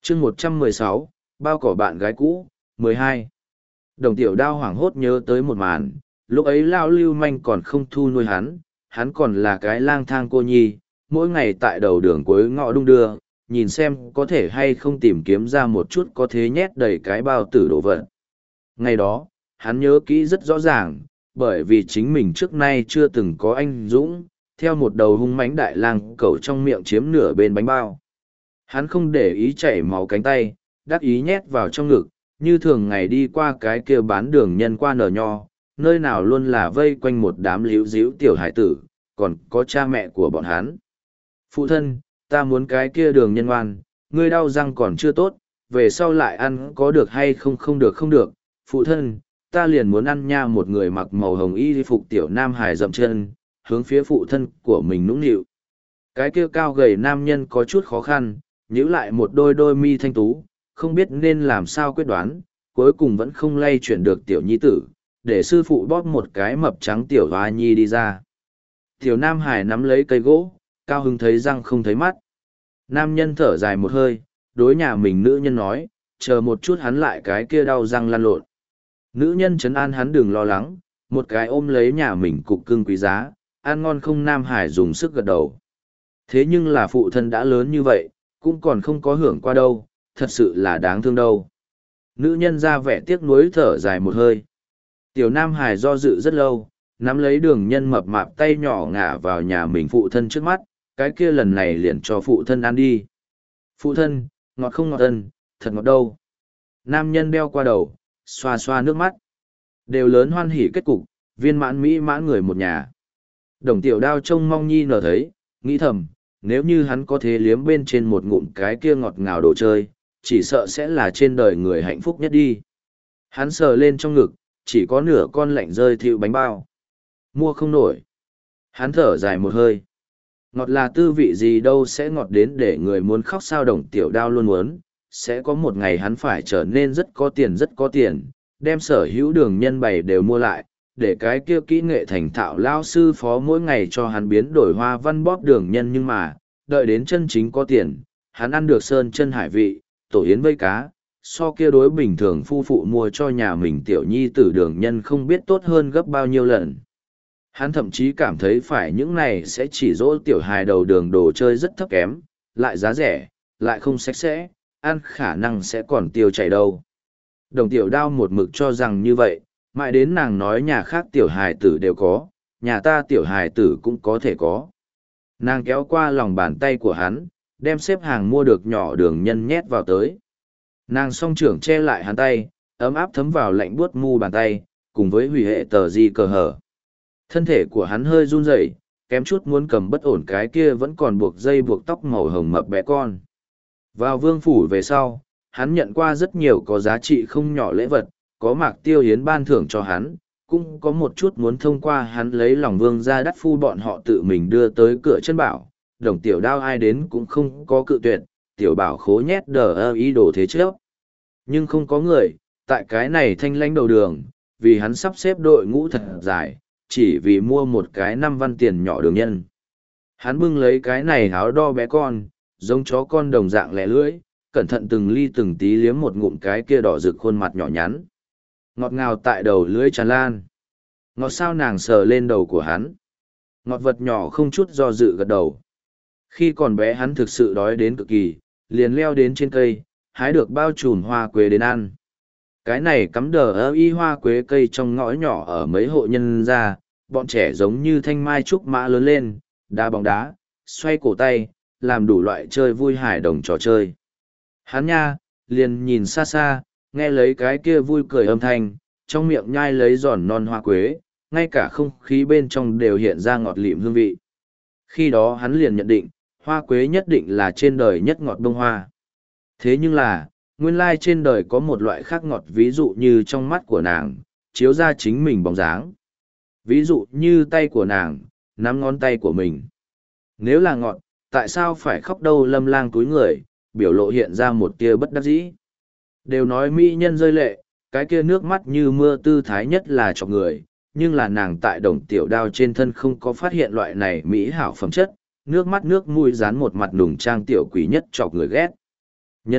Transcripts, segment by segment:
chương 116, bao cỏ bạn gái cũ, 12. Đồng tiểu đao hoảng hốt nhớ tới một màn, lúc ấy Lao Lưu Manh còn không thu nuôi hắn còn là cái lang thang cô nhi, mỗi ngày tại đầu đường cuối ngõ đung đưa, nhìn xem có thể hay không tìm kiếm ra một chút có thế nhét đầy cái bao tử đồ vật. Ngày đó, hắn nhớ kỹ rất rõ ràng, bởi vì chính mình trước nay chưa từng có anh dũng, theo một đầu hung mãnh đại lang cẩu trong miệng chiếm nửa bên bánh bao. Hắn không để ý chảy máu cánh tay, đắc ý nhét vào trong ngực, như thường ngày đi qua cái kia bán đường nhân qua nở nho, nơi nào luôn là vây quanh một đám líu díu tiểu hải tử, còn có cha mẹ của bọn hắn. Phụ thân, ta muốn cái kia đường nhân ngoan, ngươi đau răng còn chưa tốt, về sau lại ăn có được hay không không được không được. Phụ thân, ta liền muốn ăn nha. Một người mặc màu hồng y phục tiểu nam hải dậm chân, hướng phía phụ thân của mình nũng nịu. Cái kia cao gầy nam nhân có chút khó khăn, nhíu lại một đôi mi thanh tú, không biết nên làm sao quyết đoán, cuối cùng vẫn không lay chuyển được tiểu nhi tử, để sư phụ bóp một cái mập trắng tiểu hoa nhi đi ra. Tiểu nam hải nắm lấy cây gỗ, cao hứng thấy răng không thấy mắt. Nam nhân thở dài một hơi, đối nhà mình nữ nhân nói, chờ một chút hắn lại cái kia đau răng lăn lộn. Nữ nhân trấn an hắn đừng lo lắng, một cái ôm lấy nhà mình cục cưng quý giá, ăn ngon không. Nam hải dùng sức gật đầu. Thế nhưng là phụ thân đã lớn như vậy, cũng còn không có hưởng qua đâu, thật sự là đáng thương đâu. Nữ nhân ra vẻ tiếc nuối thở dài một hơi. Tiểu Nam Hải do dự rất lâu, nắm lấy đường nhân mập mạp tay nhỏ ngả vào nhà mình phụ thân trước mắt, cái kia lần này liền cho phụ thân ăn đi. Phụ thân, ngọt không ngọt ân, thật ngọt đâu. Nam nhân đeo qua đầu, xoa xoa nước mắt. Đều lớn hoan hỉ kết cục, viên mãn mỹ mãn người một nhà. Đồng tiểu đao trông mong nhi nở thấy, nghĩ thầm, nếu như hắn có thể liếm bên trên một ngụm cái kia ngọt ngào đồ chơi, chỉ sợ sẽ là trên đời người hạnh phúc nhất đi. Hắn sờ lên trong ngực, chỉ có nửa con lạnh rơi thịu bánh bao. Mua không nổi. Hắn thở dài một hơi. Ngọt là tư vị gì đâu sẽ ngọt đến để người muốn khóc sao. Đồng tiểu đao luôn muốn, sẽ có một ngày hắn phải trở nên rất có tiền, đem sở hữu đường nhân bày đều mua lại, để cái kia kỹ nghệ thành thạo lao sư phó mỗi ngày cho hắn biến đổi hoa văn bóp đường nhân. Nhưng mà, đợi đến chân chính có tiền, hắn ăn được sơn chân hải vị, tổ yến vây cá, so kia đối bình thường phu phụ mua cho nhà mình tiểu nhi tử đường nhân không biết tốt hơn gấp bao nhiêu lần. Hắn thậm chí cảm thấy phải những này sẽ chỉ dỗ tiểu hài đầu đường đồ chơi rất thấp kém, lại giá rẻ, lại không sạch sẽ, ăn khả năng sẽ còn tiêu chảy đâu. Đồng tiểu đao một mực cho rằng như vậy, mãi đến nàng nói nhà khác tiểu hài tử đều có, nhà ta tiểu hài tử cũng có thể có. Nàng kéo qua lòng bàn tay của hắn, đem xếp hàng mua được nhỏ đường nhân nhét vào tới. Nàng song trưởng che lại hắn tay, ấm áp thấm vào lạnh buốt mu bàn tay, cùng với hủy hệ tờ di cờ hở. Thân thể của hắn hơi run rẩy, kém chút muốn cầm bất ổn cái kia vẫn còn buộc dây buộc tóc màu hồng mập bé con. Vào vương phủ về sau, hắn nhận qua rất nhiều có giá trị không nhỏ lễ vật, có Mạc Tiêu Hiến ban thưởng cho hắn, cũng có một chút muốn thông qua hắn lấy lòng vương gia đắt phu bọn họ tự mình đưa tới cửa chân bảo. Đồng tiểu đao ai đến cũng không có cự tuyệt, tiểu bảo khố nhét ý đồ thế trước. Nhưng không có người, tại cái này thanh lãnh đầu đường, vì hắn sắp xếp đội ngũ thật dài, chỉ vì mua một cái 5 văn tiền nhỏ đường nhân. Hắn bưng lấy cái này áo đo bé con, giống chó con đồng dạng lẻ lưỡi, cẩn thận từng ly từng tí liếm một ngụm cái kia đỏ rực khuôn mặt nhỏ nhắn. Ngọt ngào tại đầu lưỡi tràn lan. Ngọt sao nàng sờ lên đầu của hắn. Ngọt vật nhỏ không chút do dự gật đầu. Khi còn bé hắn thực sự đói đến cực kỳ, liền leo đến trên cây, hái được bao trùm hoa quế đến ăn. Cái này cắm y hoa quế cây trong ngõ nhỏ ở mấy hộ nhân ra, bọn trẻ giống như thanh mai trúc mã lớn lên, đá bóng đá, xoay cổ tay, làm đủ loại chơi vui hài đồng trò chơi. Hắn nha, liền nhìn xa xa, nghe lấy cái kia vui cười âm thanh, trong miệng nhai lấy giòn non hoa quế, ngay cả không khí bên trong đều hiện ra ngọt lịm hương vị. Khi đó hắn liền nhận định, hoa quế nhất định là trên đời nhất ngọt bông hoa. Thế nhưng là, nguyên lai trên đời có một loại khác ngọt, ví dụ như trong mắt của nàng, chiếu ra chính mình bóng dáng. Ví dụ như tay của nàng, nắm ngón tay của mình. Nếu là ngọt, tại sao phải khóc đâu? Lâm Lang túi người, biểu lộ hiện ra một tia bất đắc dĩ. Đều nói mỹ nhân rơi lệ, cái kia nước mắt như mưa tư thái nhất là chọc người, nhưng là nàng tại đồng tiểu đao trên thân không có phát hiện loại này mỹ hảo phẩm chất, nước mắt nước mũi dán một mặt nùng trang tiểu quỷ nhất chọc người ghét. Nhân,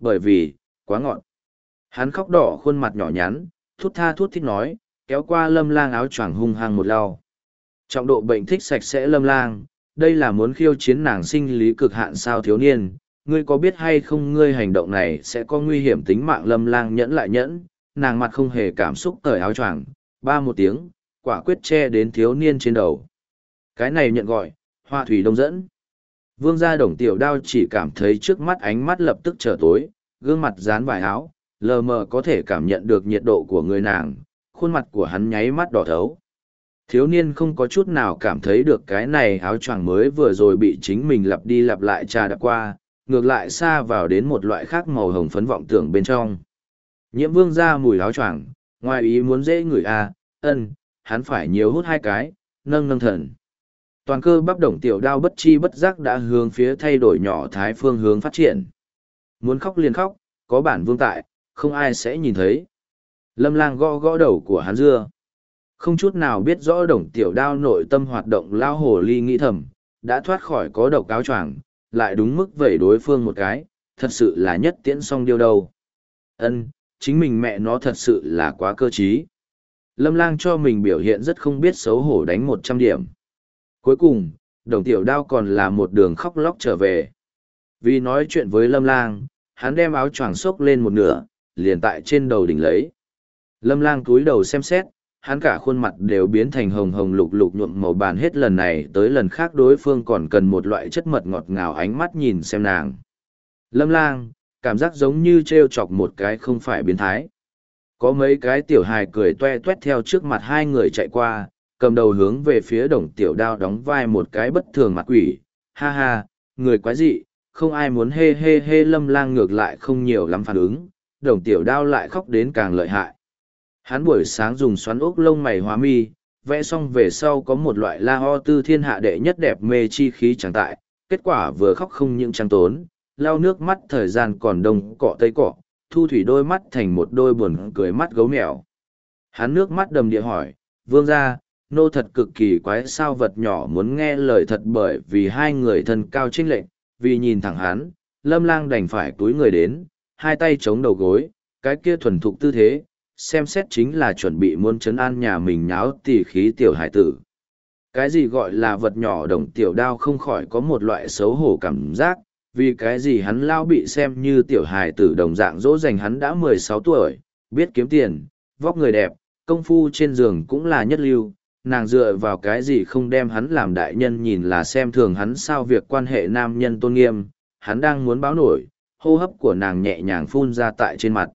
Bởi vì, quá ngọn. Hắn khóc đỏ khuôn mặt nhỏ nhắn, thút tha thút thít nói, kéo qua Lâm Lang áo choàng hung hăng một lau. Trọng độ bệnh thích sạch sẽ Lâm Lang, đây là muốn khiêu chiến nàng sinh lý cực hạn sao thiếu niên, ngươi có biết hay không ngươi hành động này sẽ có nguy hiểm tính mạng. Lâm Lang nhẫn lại nhẫn, nàng mặt không hề cảm xúc cởi áo choàng, ba một tiếng, quả quyết che đến thiếu niên trên đầu. Cái này nhận gọi, hoa thủy đông dẫn. Vương gia Đồng Tiểu Đao chỉ cảm thấy trước mắt ánh mắt lập tức trở tối, gương mặt dán vải áo, lờ mờ có thể cảm nhận được nhiệt độ của người nàng, khuôn mặt của hắn nháy mắt đỏ thấu. Thiếu niên không có chút nào cảm thấy được cái này áo choàng mới vừa rồi bị chính mình lặp đi lặp lại trà đạp qua, ngược lại xa vào đến một loại khác màu hồng phấn vọng tưởng bên trong. Nhiễm Vương ra mùi áo choàng, ngoài ý muốn dễ ngửi hắn phải nhiều hút hai cái, nâng nâng thần. Toàn cơ bắp Đồng Tiểu Đao bất chi bất giác đã hướng phía thay đổi nhỏ thái phương hướng phát triển. Muốn khóc liền khóc, có bản vương tại, không ai sẽ nhìn thấy. Lâm Lang gõ gõ đầu của hắn dưa. Không chút nào biết rõ Đồng Tiểu Đao nội tâm hoạt động lao hồ ly nghĩ thầm, đã thoát khỏi có độc áo choàng, lại đúng mức vẩy đối phương một cái, thật sự là nhất tiễn song điêu đâu. Chính mình mẹ nó thật sự là quá cơ trí. Lâm Lang cho mình biểu hiện rất không biết xấu hổ đánh 100 điểm. Cuối cùng, Đồng Tiểu Đao còn là một đường khóc lóc trở về. Vì nói chuyện với Lâm Lang, hắn đem áo choàng xốc lên một nửa, liền tại trên đầu đỉnh lấy. Lâm Lang cúi đầu xem xét, hắn cả khuôn mặt đều biến thành hồng hồng lục lục nhuộm màu bàn hết lần này tới lần khác đối phương còn cần một loại chất mật ngọt ngào ánh mắt nhìn xem nàng. Lâm Lang, cảm giác giống như trêu chọc một cái không phải biến thái. Có mấy cái tiểu hài cười toe toét theo trước mặt hai người chạy qua, cầm đầu hướng về phía Đồng Tiểu Đao đóng vai một cái bất thường mặt quỷ. Ha ha, người quái dị, không ai muốn hê hê hê. Lâm Lang ngược lại không nhiều lắm phản ứng, Đồng Tiểu Đao lại khóc đến càng lợi hại. Hắn buổi sáng dùng xoắn ốc lông mày hóa mi, vẽ xong về sau có một loại la ho tư thiên hạ đệ nhất đẹp mê chi khí chẳng tại, kết quả vừa khóc không những trắng tốn, lau nước mắt thời gian còn đông cọ tây cọ, thu thủy đôi mắt thành một đôi buồn cười mắt gấu mèo. Hắn nước mắt đầm địa hỏi, vương gia, nô thật cực kỳ quái sao vật nhỏ muốn nghe lời thật bởi vì hai người thân cao chênh lệch, vì nhìn thẳng hắn, Lâm Lang đành phải túi người đến, hai tay chống đầu gối, cái kia thuần thục tư thế, xem xét chính là chuẩn bị muốn trấn an nhà mình nháo tỉ khí tiểu hải tử. Cái gì gọi là vật nhỏ Đồng Tiểu Đao không khỏi có một loại xấu hổ cảm giác, vì cái gì hắn lao bị xem như tiểu hài tử đồng dạng dỗ dành. Hắn đã 16 tuổi, biết kiếm tiền, vóc người đẹp, công phu trên giường cũng là nhất lưu, nàng dựa vào cái gì không đem hắn làm đại nhân nhìn là xem thường hắn sao. Việc quan hệ nam nhân tôn nghiêm, hắn đang muốn báo nổi, hô hấp của nàng nhẹ nhàng phun ra tại trên mặt.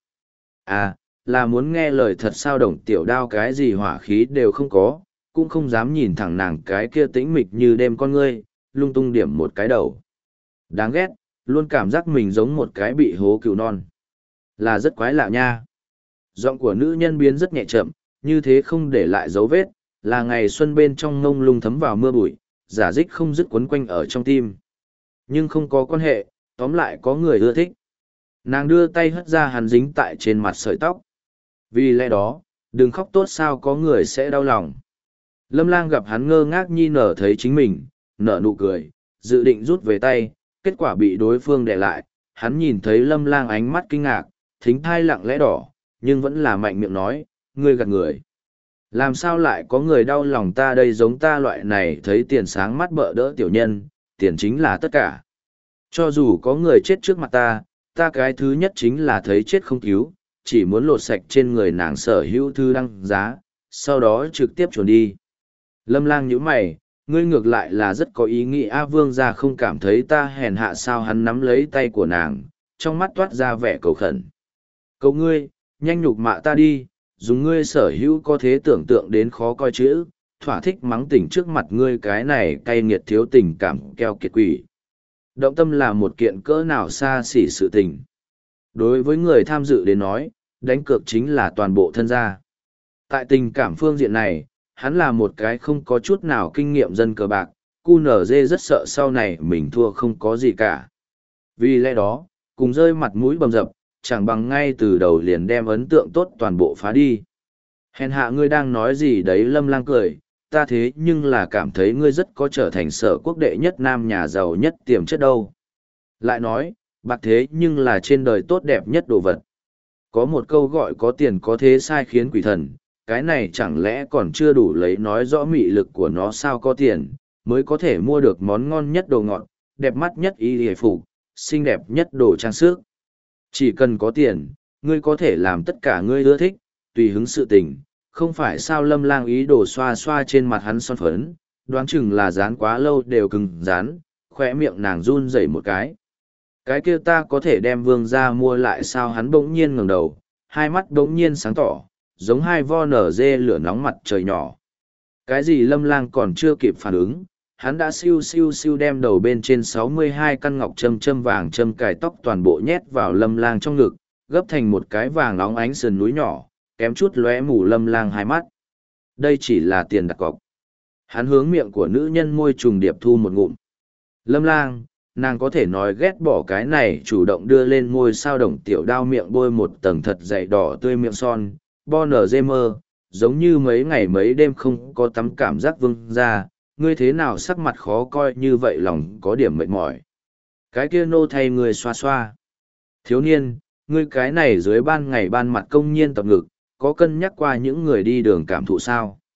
Là muốn nghe lời thật sao? Đồng Tiểu Đao cái gì hỏa khí đều không có, cũng không dám nhìn thẳng nàng cái kia tĩnh mịch như đêm con ngươi, lung tung điểm một cái đầu. Đáng ghét, luôn cảm giác mình giống một cái bị hố cừu non. Là rất quái lạ nha. Giọng của nữ nhân biến rất nhẹ chậm, như thế không để lại dấu vết, là ngày xuân bên trong ngông lung thấm vào mưa bụi, giả dích không dứt quấn quanh ở trong tim. Nhưng không có quan hệ, tóm lại có người ưa thích. Nàng đưa tay hất ra hắn dính tại trên mặt sợi tóc. Vì lẽ đó, đừng khóc tốt sao có người sẽ đau lòng. Lâm Lang gặp hắn ngơ ngác nhi nở thấy chính mình, nở nụ cười, dự định rút về tay, kết quả bị đối phương đè lại. Hắn nhìn thấy Lâm Lang ánh mắt kinh ngạc, thính thai lặng lẽ đỏ, nhưng vẫn là mạnh miệng nói, ngươi gạt người. Làm sao lại có người đau lòng ta đây? Giống ta loại này thấy tiền sáng mắt bợ đỡ tiểu nhân, tiền chính là tất cả. Cho dù có người chết trước mặt ta cái thứ nhất chính là thấy chết không cứu, chỉ muốn lột sạch trên người nàng sở hữu thư đăng giá, sau đó trực tiếp chuồn đi. Lâm Lang nhíu mày, ngươi ngược lại là rất có ý nghĩ. Vương gia không cảm thấy ta hèn hạ sao? Hắn nắm lấy tay của nàng, trong mắt toát ra vẻ cầu khẩn. Cầu ngươi, nhanh nhục mạ ta đi, dùng ngươi sở hữu có thể tưởng tượng đến khó coi chữ, thỏa thích mắng tỉnh trước mặt ngươi cái này cay nghiệt thiếu tình cảm keo kiệt quỷ. Động tâm là một kiện cỡ nào xa xỉ sự tình. Đối với người tham dự đến nói, đánh cược chính là toàn bộ thân gia. Tại tình cảm phương diện này, hắn là một cái không có chút nào kinh nghiệm dân cờ bạc, QNZ rất sợ sau này mình thua không có gì cả. Vì lẽ đó, cùng rơi mặt mũi bầm dập, chẳng bằng ngay từ đầu liền đem ấn tượng tốt toàn bộ phá đi. Hèn hạ ngươi đang nói gì đấy? Lâm Lang cười, ta thế nhưng là cảm thấy ngươi rất có trở thành Sở Quốc đệ nhất nam nhà giàu nhất tiềm chất đâu. Lại nói, Bạc thế nhưng là trên đời tốt đẹp nhất đồ vật. Có một câu gọi có tiền có thế sai khiến quỷ thần, cái này chẳng lẽ còn chưa đủ lấy nói rõ mị lực của nó sao có tiền, mới có thể mua được món ngon nhất đồ ngọt, đẹp mắt nhất y hề phục, xinh đẹp nhất đồ trang sức. Chỉ cần có tiền, ngươi có thể làm tất cả ngươi ưa thích, tùy hứng sự tình, không phải sao Lâm Lang ý đồ xoa xoa trên mặt hắn son phấn, đoán chừng là dán quá lâu đều cứng dán, khỏe miệng nàng run rẩy một cái. Cái kia ta có thể đem vương ra mua lại sao hắn bỗng nhiên ngẩng đầu, hai mắt bỗng nhiên sáng tỏ, giống hai vo nở dê lửa nóng mặt trời nhỏ. Cái gì Lâm Lang còn chưa kịp phản ứng, hắn đã siêu siêu siêu đem đầu bên trên 62 căn ngọc châm vàng châm cài tóc toàn bộ nhét vào Lâm Lang trong ngực, gấp thành một cái vàng óng ánh sườn núi nhỏ, kém chút lóe mù Lâm Lang hai mắt. Đây chỉ là tiền đặt cọc. Hắn hướng miệng của nữ nhân môi trùng điệp thu một ngụm. Lâm Lang, nàng có thể nói ghét bỏ cái này, chủ động đưa lên môi sao Đồng Tiểu Đao miệng bôi một tầng thật dày đỏ tươi miệng son, bon ở dê mơ, giống như mấy ngày mấy đêm không có tắm cảm giác vương ra, ngươi thế nào sắc mặt khó coi như vậy, lòng có điểm mệt mỏi. Cái kia nô thay người xoa xoa. Thiếu niên, ngươi cái này dưới ban ngày ban mặt công nhiên tập ngực, có cân nhắc qua những người đi đường cảm thụ sao?